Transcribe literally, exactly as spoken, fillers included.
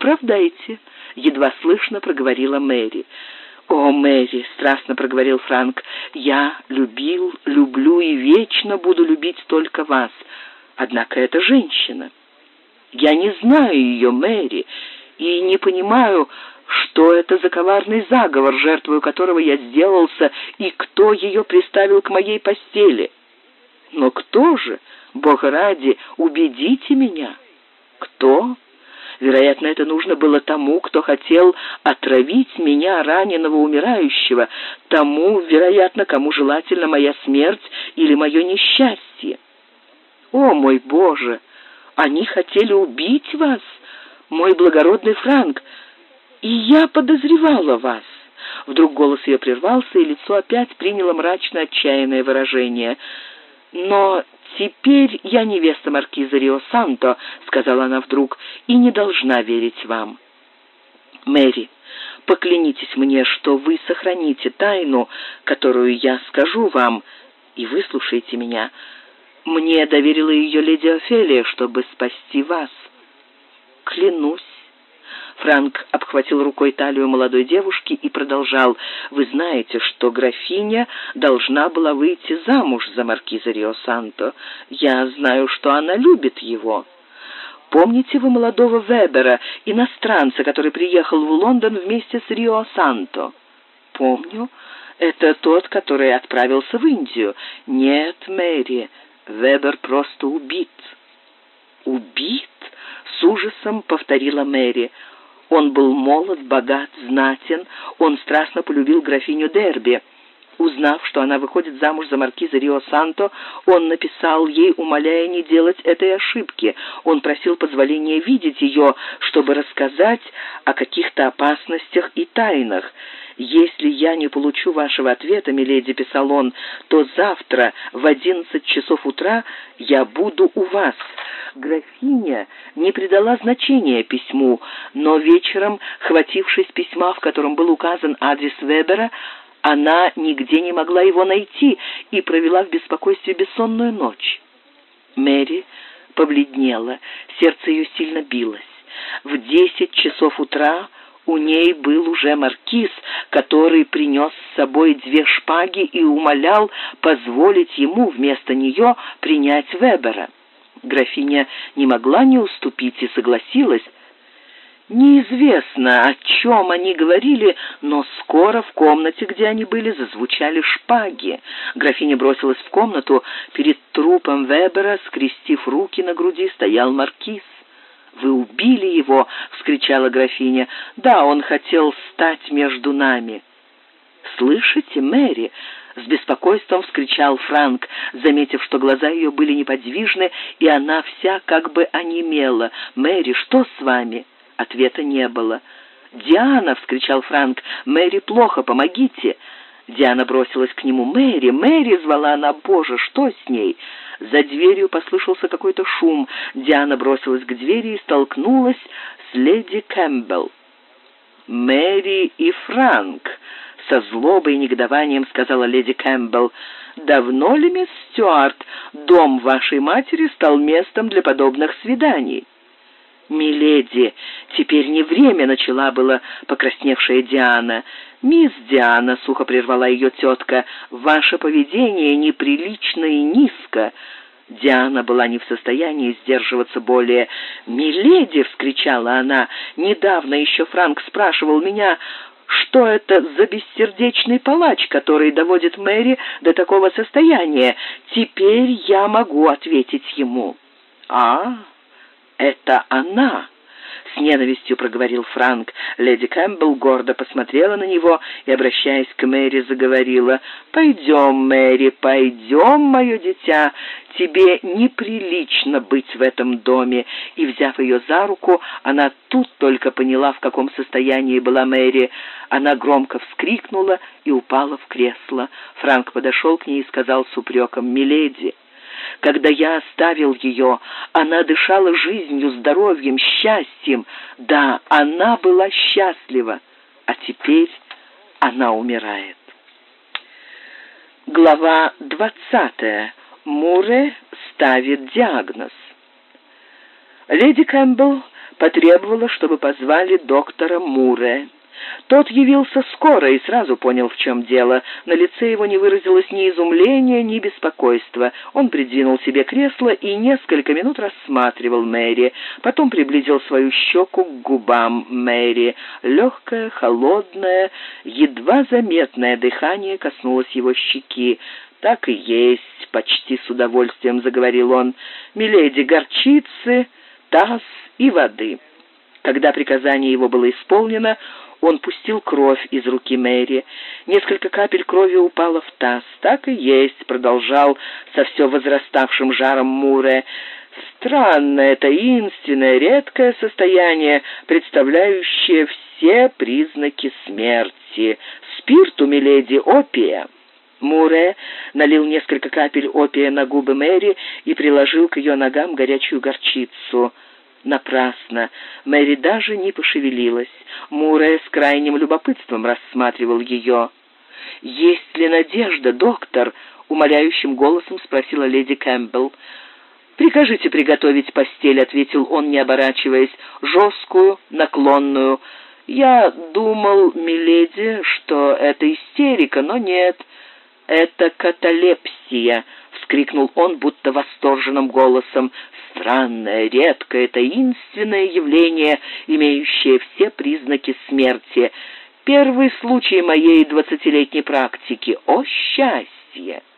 оправдайте», — едва слышно проговорила Мэри. «О, Мэри», — страстно проговорил Франк, — «я любил, люблю и вечно буду любить только вас. Однако это женщина. Я не знаю ее, Мэри, и не понимаю, что это за коварный заговор, жертвою которого я сделался, и кто ее приставил к моей постели. Но кто же? Бога ради, убедите меня. Кто? Вероятно, это нужно было тому, кто хотел отравить меня, раненого, умирающего, тому, вероятно, кому желательно моя смерть или мое несчастье. О, мой Боже! Они хотели убить вас, мой благородный Франк, и я подозревала вас». Вдруг голос ее прервался, и лицо опять приняло мрачно отчаянное выражение. «Но теперь я невеста маркиза Рио-Санто», — сказала она вдруг, — «и не должна верить вам. Мэри, поклянитесь мне, что вы сохраните тайну, которую я скажу вам, и выслушайте меня. Мне доверила ее леди Офелия, чтобы спасти вас». «Клянусь». Франк обхватил рукой талию молодой девушки и продолжал: «Вы знаете, что графиня должна была выйти замуж за маркиза Рио-Санто. Я знаю, что она любит его. Помните вы молодого Вебера, иностранца, который приехал в Лондон вместе с Рио-Санто?» «Помню. Это тот, который отправился в Индию». «Нет, Мэри, Вебер просто убит». «Убит?» — с ужасом повторила Мэри. «Он был молод, богат, знатен. Он страстно полюбил графиню Дерби. Узнав, что она выходит замуж за маркиза Рио-Санто, он написал ей, умоляя не делать этой ошибки. Он просил позволения видеть ее, чтобы рассказать о каких-то опасностях и тайнах. «Если я не получу вашего ответа, миледи», — писал он, — «то завтра в одиннадцать часов утра я буду у вас». Графиня не придала значения письму, но вечером, хватившись письма, в котором был указан адрес Вебера, она нигде не могла его найти и провела в беспокойстве бессонную ночь. Мэри побледнела, сердце ее сильно билось. В десять часов утра у ней был уже маркиз, который принес с собой две шпаги и умолял позволить ему вместо нее принять Вебера. Графиня не могла не уступить и согласилась. Неизвестно, о чем они говорили, но скоро в комнате, где они были, зазвучали шпаги. Графиня бросилась в комнату. Перед трупом Вебера, скрестив руки на груди, стоял маркиз. «Вы убили его!» — вскричала графиня. «Да, он хотел стать между нами». «Слышите, Мэри?» — с беспокойством вскричал Франк, заметив, что глаза ее были неподвижны, и она вся как бы онемела. «Мэри, что с вами?» Ответа не было. «Диана!» — вскричал Франк. «Мэри плохо, помогите!» Диана бросилась к нему. «Мэри! Мэри!» — звала она. «Боже, что с ней?» За дверью послышался какой-то шум. Диана бросилась к двери и столкнулась с леди Кэмпбелл. «Мэри и Франк!» — со злобой и негодованием сказала леди Кэмпбелл. «Давно ли, мисс Стюарт, дом вашей матери стал местом для подобных свиданий?» «Миледи, теперь не время», — начала была покрасневшая Диана. «Мисс Диана», — сухо прервала ее тетка, — «ваше поведение неприлично и низко». Диана была не в состоянии сдерживаться более. «Миледи», — вскричала она, — «недавно еще Франк спрашивал меня, что это за бессердечный палач, который доводит Мэри до такого состояния. Теперь я могу ответить ему». «А, это она!» — с ненавистью проговорил Франк. Леди Кэмпбелл гордо посмотрела на него и, обращаясь к Мэри, заговорила: «Пойдем, Мэри, пойдем, мое дитя, тебе неприлично быть в этом доме». И, взяв ее за руку, она тут только поняла, в каком состоянии была Мэри. Она громко вскрикнула и упала в кресло. Франк подошел к ней и сказал с упреком: «Миледи, когда я оставил ее, она дышала жизнью, здоровьем, счастьем. Да, она была счастлива, а теперь она умирает». Глава двадцатая. Муре ставит диагноз. Леди Кэмпбелл потребовала, чтобы позвали доктора Муре. Тот явился скоро и сразу понял, в чем дело. На лице его не выразилось ни изумления, ни беспокойства. Он придвинул себе кресло и несколько минут рассматривал Мэри. Потом приблизил свою щеку к губам Мэри. Легкое, холодное, едва заметное дыхание коснулось его щеки. «Так и есть», — почти с удовольствием заговорил он. «Миледи, горчицы, таз и воды». Когда приказание его было исполнено, он пустил кровь из руки Мэри. Несколько капель крови упало в таз. «Так и есть», — продолжал со все возраставшим жаром Муре. «Странное, таинственное, редкое состояние, представляющее все признаки смерти. Спирту, миледи, опия». Муре налил несколько капель опия на губы Мэри и приложил к ее ногам горячую горчицу. Напрасно. Мэри даже не пошевелилась. Муре с крайним любопытством рассматривал ее. «Есть ли надежда, доктор?» — умоляющим голосом спросила леди Кэмпбелл. «Прикажите приготовить постель», — ответил он, не оборачиваясь, — «жесткую, наклонную. Я думал, миледи, что это истерика, но нет, это каталепсия», — вскрикнул он, будто восторженным голосом. «Странное, редкое, таинственное явление, имеющее все признаки смерти. Первый случай моей двадцатилетней практики. О, счастье!»